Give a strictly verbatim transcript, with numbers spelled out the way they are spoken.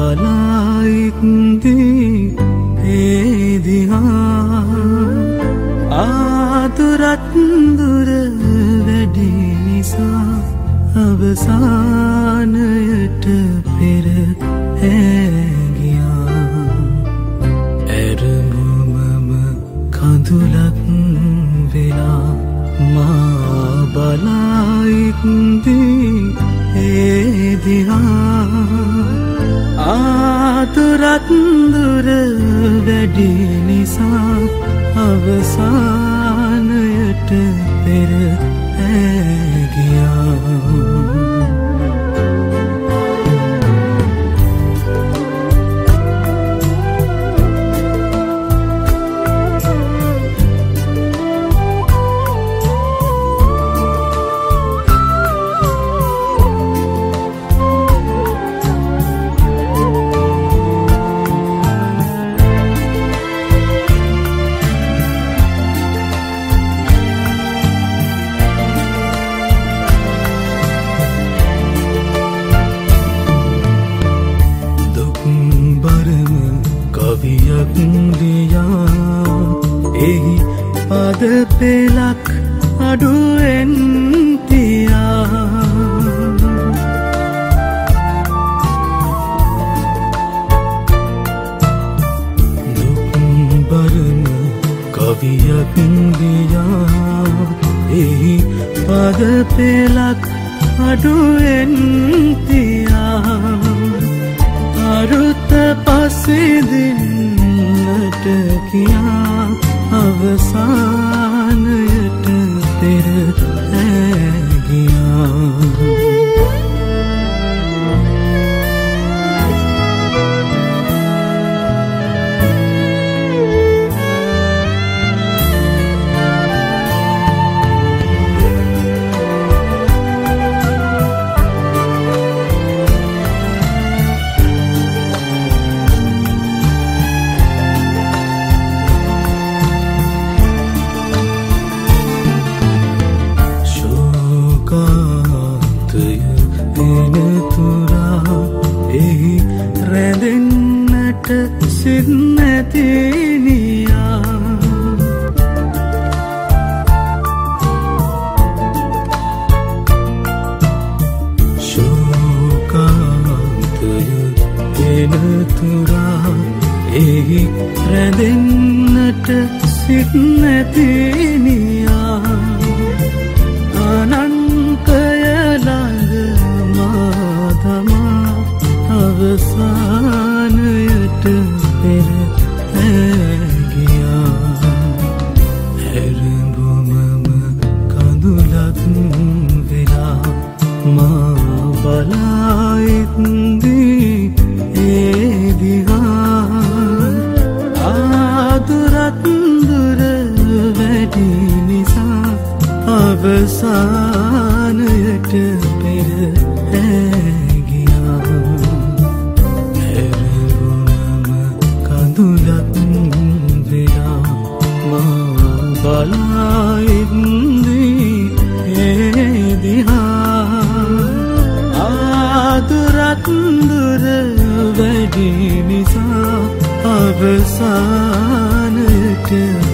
බලායික්දී ඒ දිහා ආතුරත් දුර වැඩි නිසා අවසානයට පෙර ඇගියා ඇරඹුමම කඳුලක් වෙලා මා බලායික්දී ඒ දිහා ආතුරත් දුර වැඩි නිසා අවසානයට පෙර ඇගියා කවියක් ලියා එහි පද පෙළක් අඩුවෙන් තියා දුක් බරම කවියක් ලියා එහි පද පෙළක් අඩුවෙන් තියා අරුත පසෙදින්නට කියා අවසානයට පෙර ඇගියා එහි රැඳෙන්නට සිත් නැති නියා ශෝකාන්තය එන තුරා එහි රැඳෙන්නට සිත් නැති නියා අනන්තය ළඟ මා තමා අවසානයට පෙර ඇගියා ඇරඹුමම කඳුලක් වෙලා මා බලායික්දී ඒ දිහා ආතුරත් දුර වැඩි නිසා අවසානයට පෙර ඇගියා කඳුලක් වෙලා මා බලායික්දී ඒ දිහා ආතුරත් දුර වැඩි නිසා අවසානයට